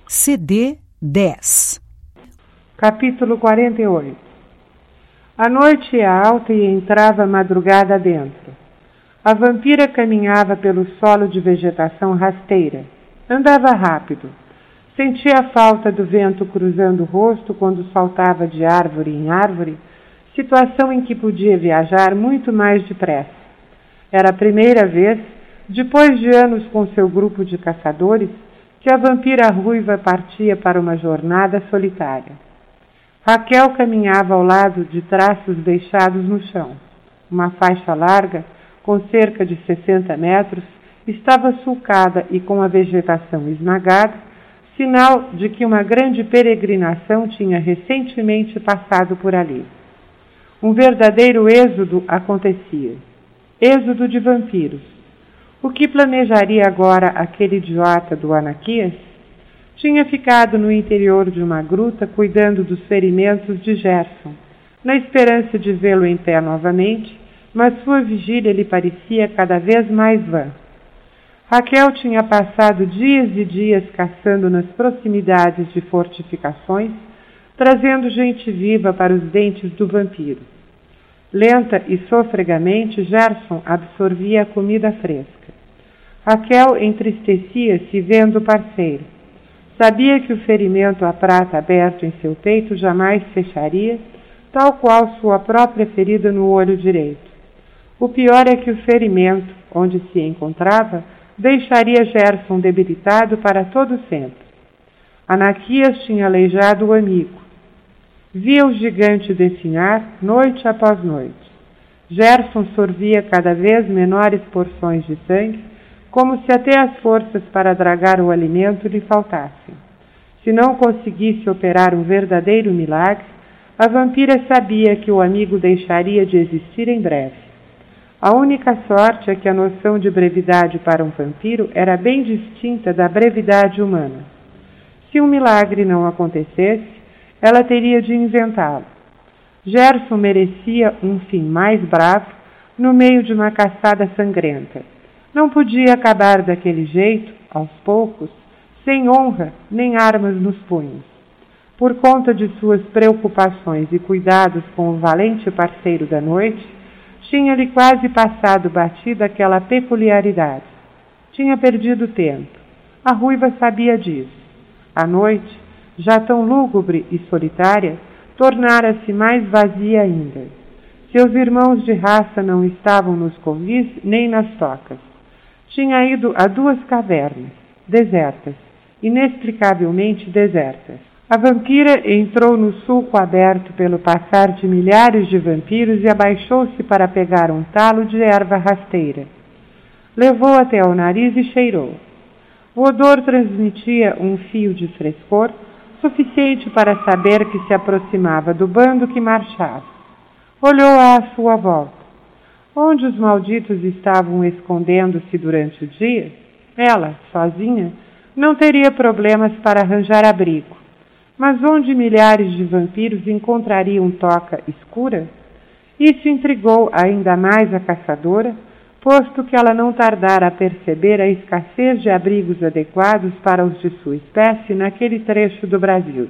CD 10. Capítulo 48. A noite ia alta e entrava a madrugada dentro. A vampira caminhava pelo solo de vegetação rasteira. Andava rápido. Sentia a falta do vento cruzando o rosto quando saltava de árvore em árvore, situação em que podia viajar muito mais depressa. Era a primeira vez, depois de anos com seu grupo de caçadores, que a vampira ruiva partia para uma jornada solitária. Raquel caminhava ao lado de traços deixados no chão. Uma faixa larga, com cerca de 60 metros, estava sulcada e com a vegetação esmagada, sinal de que uma grande peregrinação tinha recentemente passado por ali. Um verdadeiro êxodo acontecia. Êxodo de vampiros. O que planejaria agora aquele idiota do Anaquias? Tinha ficado no interior de uma gruta cuidando dos ferimentos de Gerson, na esperança de vê-lo em pé novamente, mas sua vigília lhe parecia cada vez mais vã. Raquel tinha passado dias e dias caçando nas proximidades de fortificações, trazendo gente viva para os dentes do vampiro. Lenta e sofregamente, Gerson absorvia a comida fresca. Raquel entristecia-se vendo o parceiro. Sabia que o ferimento à prata aberto em seu peito jamais fecharia, tal qual sua própria ferida no olho direito. O pior é que o ferimento, onde se encontrava, deixaria Gerson debilitado para todo sempre. Anaquias tinha aleijado o amigo. Via o gigante definhar noite após noite. Gerson sorvia cada vez menores porções de sangue, como se até as forças para dragar o alimento lhe faltassem. Se não conseguisse operar um verdadeiro milagre, a vampira sabia que o amigo deixaria de existir em breve. A única sorte é que a noção de brevidade para um vampiro era bem distinta da brevidade humana. Se um milagre não acontecesse, ela teria de inventá-lo. Gerson merecia um fim mais bravo no meio de uma caçada sangrenta. Não podia acabar daquele jeito, aos poucos, sem honra nem armas nos punhos. Por conta de suas preocupações e cuidados com o valente parceiro da noite, tinha-lhe quase passado batida aquela peculiaridade. Tinha perdido tempo. A ruiva sabia disso. A noite, já tão lúgubre e solitária, tornara-se mais vazia ainda. Seus irmãos de raça não estavam nos covis nem nas tocas. Tinha ido a 2 cavernas, desertas, inexplicavelmente desertas. A vampira entrou no sulco aberto pelo passar de milhares de vampiros e abaixou-se para pegar um talo de erva rasteira. Levou até ao nariz e cheirou. O odor transmitia um fio de frescor, suficiente para saber que se aproximava do bando que marchava. Olhou à sua volta. Onde os malditos estavam escondendo-se durante o dia, ela, sozinha, não teria problemas para arranjar abrigo. Mas onde milhares de vampiros encontrariam toca escura? Isso intrigou ainda mais a caçadora, posto que ela não tardara a perceber a escassez de abrigos adequados para os de sua espécie naquele trecho do Brasil.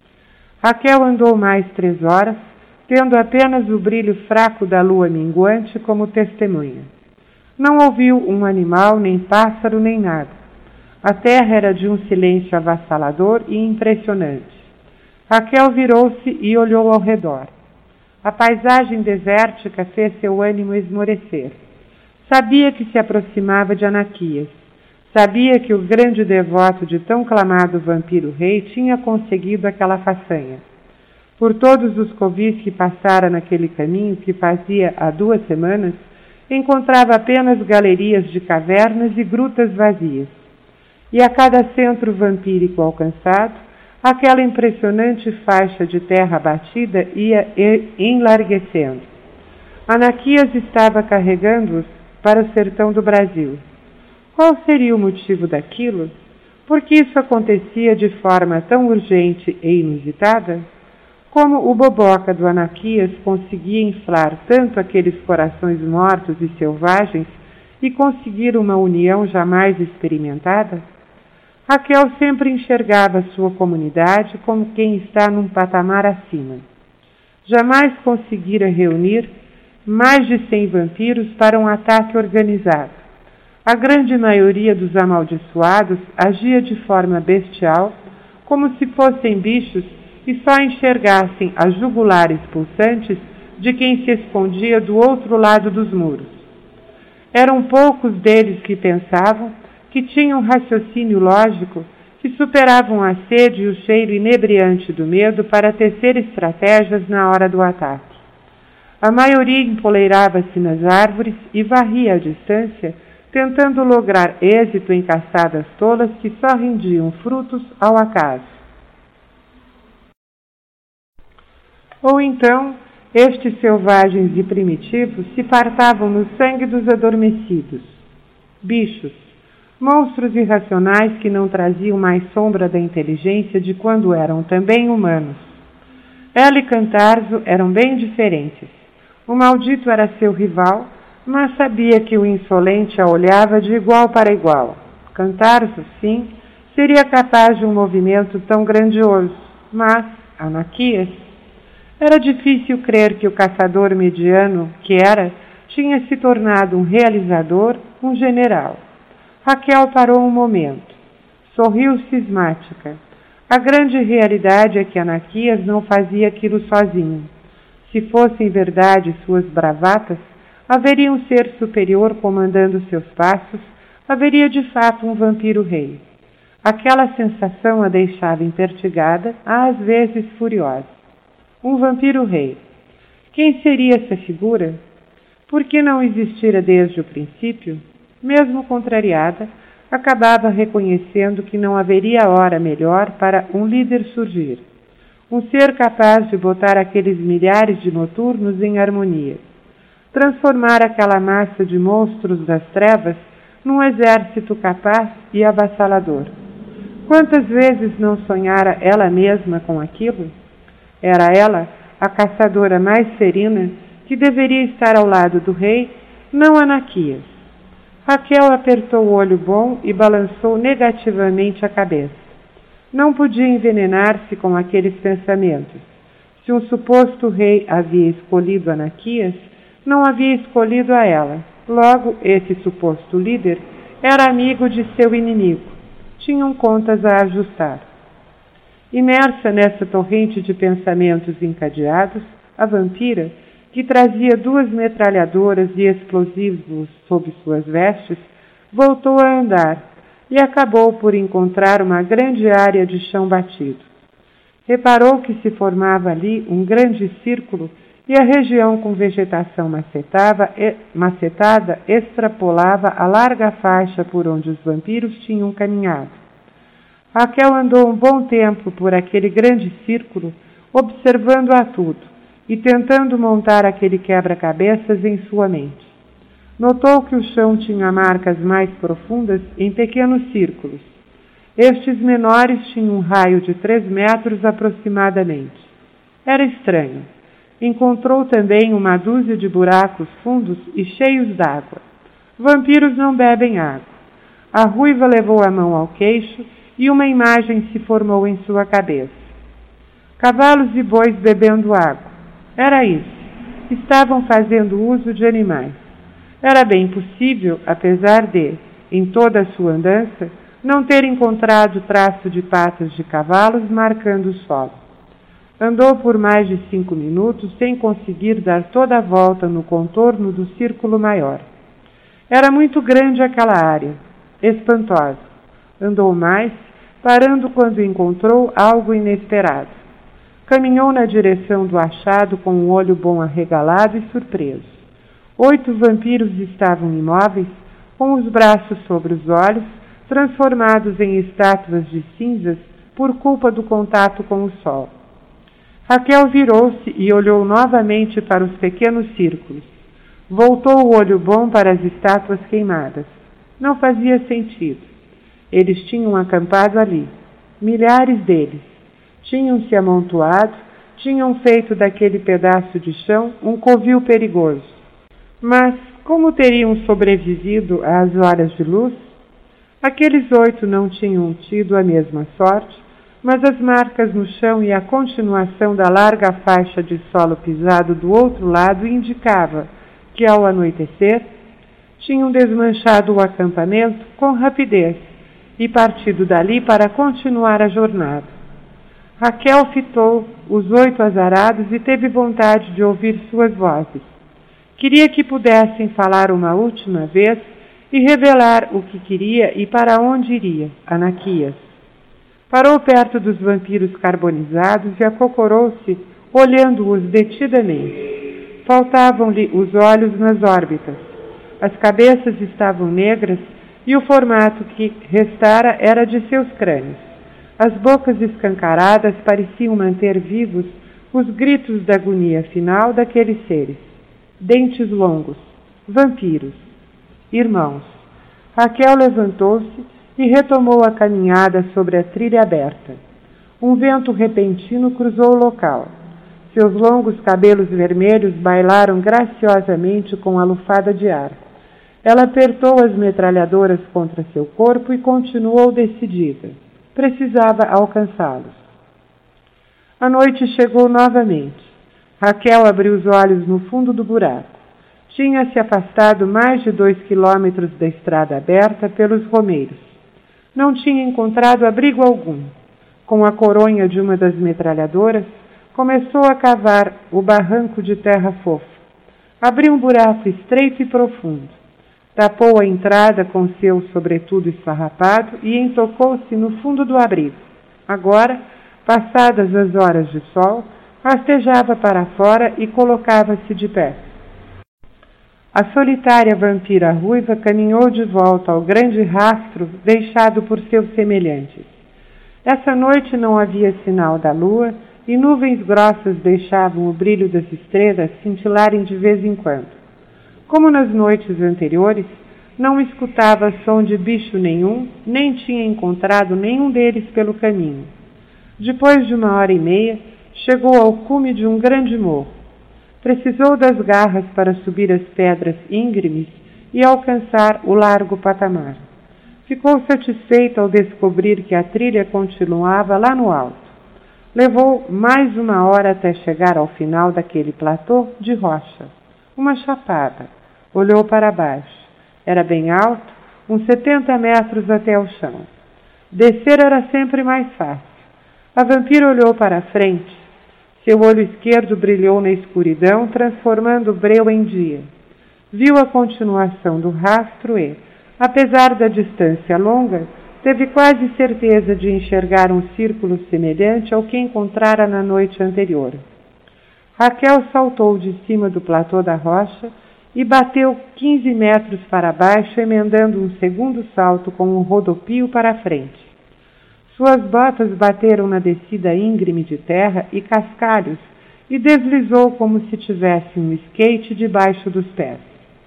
Raquel andou mais 3 horas, tendo apenas o brilho fraco da lua minguante como testemunha. Não ouviu um animal, nem pássaro, nem nada. A terra era de um silêncio avassalador e impressionante. Raquel virou-se e olhou ao redor. A paisagem desértica fez seu ânimo esmorecer. Sabia que se aproximava de Anaquias. Sabia que o grande devoto de tão clamado vampiro-rei tinha conseguido aquela façanha. Por todos os covis que passara naquele caminho que fazia há 2 semanas, encontrava apenas galerias de cavernas e grutas vazias. E a cada centro vampírico alcançado, aquela impressionante faixa de terra batida ia enlarguecendo. Anaquias estava carregando-os para o sertão do Brasil. Qual seria o motivo daquilo? Por que isso acontecia de forma tão urgente e inusitada? Como o boboca do Anaquias conseguia inflar tanto aqueles corações mortos e selvagens e conseguir uma união jamais experimentada? Raquel sempre enxergava sua comunidade como quem está num patamar acima. Jamais conseguira reunir mais de 100 vampiros para um ataque organizado. A grande maioria dos amaldiçoados agia de forma bestial, como se fossem bichos e só enxergassem as jugulares pulsantes de quem se escondia do outro lado dos muros. Eram poucos deles que pensavam, que tinham raciocínio lógico, que superavam a sede e o cheiro inebriante do medo para tecer estratégias na hora do ataque. A maioria empoleirava-se nas árvores e varria à distância, tentando lograr êxito em caçadas tolas que só rendiam frutos ao acaso. Ou então, estes selvagens e primitivos se fartavam no sangue dos adormecidos. Bichos, monstros irracionais que não traziam mais sombra da inteligência de quando eram também humanos. Ela e Cantarzo eram bem diferentes. O maldito era seu rival, mas sabia que o insolente a olhava de igual para igual. Cantarzo, sim, seria capaz de um movimento tão grandioso, mas Anaquias... Era difícil crer que o caçador mediano que era tinha se tornado um realizador, um general. Raquel parou um momento. Sorriu cismática. A grande realidade é que Anaquias não fazia aquilo sozinho. Se fossem verdade suas bravatas, haveria um ser superior comandando seus passos, haveria de fato um vampiro-rei. Aquela sensação a deixava impertigada, às vezes furiosa. Um vampiro-rei. Quem seria essa figura? Por que não existira desde o princípio? Mesmo contrariada, acabava reconhecendo que não haveria hora melhor para um líder surgir. Um ser capaz de botar aqueles milhares de noturnos em harmonia. Transformar aquela massa de monstros das trevas num exército capaz e avassalador. Quantas vezes não sonhara ela mesma com aquilo? Era ela, a caçadora mais serena, que deveria estar ao lado do rei, não Anaquias. Raquel apertou o olho bom e balançou negativamente a cabeça. Não podia envenenar-se com aqueles pensamentos. Se um suposto rei havia escolhido Anaquias, não havia escolhido a ela. Logo, esse suposto líder era amigo de seu inimigo. Tinham contas a ajustar. Imersa nessa torrente de pensamentos encadeados, a vampira, que trazia 2 metralhadoras e explosivos sob suas vestes, voltou a andar e acabou por encontrar uma grande área de chão batido. Reparou que se formava ali um grande círculo e a região com vegetação macetada extrapolava a larga faixa por onde os vampiros tinham caminhado. Raquel andou um bom tempo por aquele grande círculo, observando a tudo e tentando montar aquele quebra-cabeças em sua mente. Notou que o chão tinha marcas mais profundas em pequenos círculos. Estes menores tinham um raio de 3 metros aproximadamente. Era estranho. Encontrou também uma dúzia de buracos fundos e cheios d'água. Vampiros não bebem água. A ruiva levou a mão ao queixo e uma imagem se formou em sua cabeça. Cavalos e bois bebendo água. Era isso. Estavam fazendo uso de animais. Era bem possível, apesar de, em toda a sua andança, não ter encontrado traço de patas de cavalos marcando o solo. Andou por mais de 5 minutos sem conseguir dar toda a volta no contorno do círculo maior. Era muito grande aquela área, espantosa. Andou mais, parando quando encontrou algo inesperado. Caminhou na direção do achado com um olho bom arregalado e surpreso. 8 vampiros estavam imóveis, com os braços sobre os olhos, transformados em estátuas de cinzas por culpa do contato com o sol. Raquel virou-se e olhou novamente para os pequenos círculos. Voltou o olho bom para as estátuas queimadas. Não fazia sentido. Eles tinham acampado ali. Milhares deles. Tinham se amontoado, tinham feito daquele pedaço de chão um covil perigoso. Mas como teriam sobrevivido às horas de luz? Aqueles 8 não tinham tido a mesma sorte, mas as marcas no chão e a continuação da larga faixa de solo pisado do outro lado indicava que, ao anoitecer, tinham desmanchado o acampamento com rapidez e partido dali para continuar a jornada. Raquel fitou os 8 azarados e teve vontade de ouvir suas vozes. Queria que pudessem falar uma última vez e revelar o que queria e para onde iria, Anaquias. Parou perto dos vampiros carbonizados e acocorou-se, olhando-os detidamente. Faltavam-lhe os olhos nas órbitas. As cabeças estavam negras e o formato que restara era de seus crânios. As bocas escancaradas pareciam manter vivos os gritos da agonia final daqueles seres. Dentes longos, vampiros, irmãos. Raquel levantou-se e retomou a caminhada sobre a trilha aberta. Um vento repentino cruzou o local. Seus longos cabelos vermelhos bailaram graciosamente com a lufada de ar. Ela apertou as metralhadoras contra seu corpo e continuou decidida. Precisava alcançá-los. A noite chegou novamente. Raquel abriu os olhos no fundo do buraco. Tinha se afastado mais de 2 quilômetros da estrada aberta pelos romeiros. Não tinha encontrado abrigo algum. Com a coronha de uma das metralhadoras, começou a cavar o barranco de terra fofa. Abriu um buraco estreito e profundo. Tapou a entrada com seu sobretudo esfarrapado e entocou-se no fundo do abrigo. Agora, passadas as horas de sol, rastejava para fora e colocava-se de pé. A solitária vampira ruiva caminhou de volta ao grande rastro deixado por seus semelhantes. Essa noite não havia sinal da lua e nuvens grossas deixavam o brilho das estrelas cintilarem de vez em quando. Como nas noites anteriores, não escutava som de bicho nenhum, nem tinha encontrado nenhum deles pelo caminho. Depois de 1h30, chegou ao cume de um grande morro. Precisou das garras para subir as pedras íngremes e alcançar o largo patamar. Ficou satisfeita ao descobrir que a trilha continuava lá no alto. Levou mais 1 hora até chegar ao final daquele platô de rocha. Uma chapada. Olhou para baixo. Era bem alto, uns 70 metros até o chão. Descer era sempre mais fácil. A vampira olhou para a frente. Seu olho esquerdo brilhou na escuridão, transformando o breu em dia. Viu a continuação do rastro e, apesar da distância longa, teve quase certeza de enxergar um círculo semelhante ao que encontrara na noite anterior. Raquel saltou de cima do platô da rocha e bateu 15 metros para baixo, emendando um segundo salto com um rodopio para a frente. Suas botas bateram na descida íngreme de terra e cascalhos e deslizou como se tivesse um skate debaixo dos pés.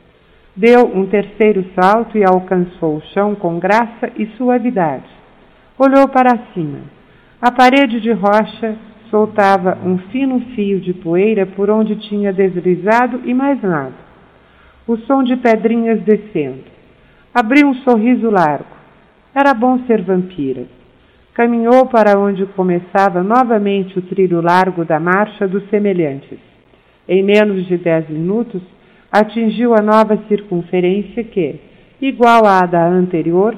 Deu um terceiro salto e alcançou o chão com graça e suavidade. Olhou para cima. A parede de rocha soltava um fino fio de poeira por onde tinha deslizado e mais nada. O som de pedrinhas descendo. Abriu um sorriso largo. Era bom ser vampira. Caminhou para onde começava novamente o trilho largo da marcha dos semelhantes. Em menos de 10 minutos, atingiu a nova circunferência que, igual à da anterior,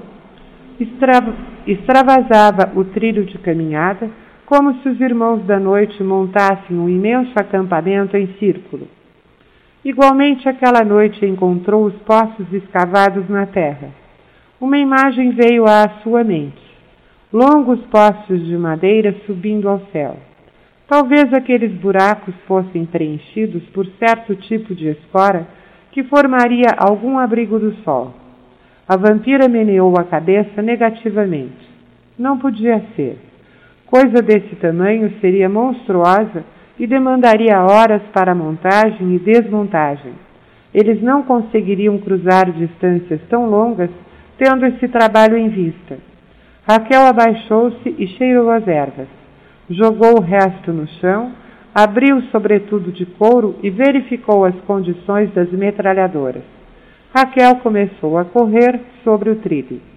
extravasava o trilho de caminhada, como se os irmãos da noite montassem um imenso acampamento em círculo. Igualmente, aquela noite encontrou os poços escavados na terra. Uma imagem veio à sua mente. Longos poços de madeira subindo ao céu. Talvez aqueles buracos fossem preenchidos por certo tipo de espora que formaria algum abrigo do sol. A vampira meneou a cabeça negativamente. Não podia ser. Coisa desse tamanho seria monstruosa e demandaria horas para montagem e desmontagem. Eles não conseguiriam cruzar distâncias tão longas tendo esse trabalho em vista. Raquel abaixou-se e cheirou as ervas. Jogou o resto no chão, abriu o sobretudo de couro e verificou as condições das metralhadoras. Raquel começou a correr sobre o trilho.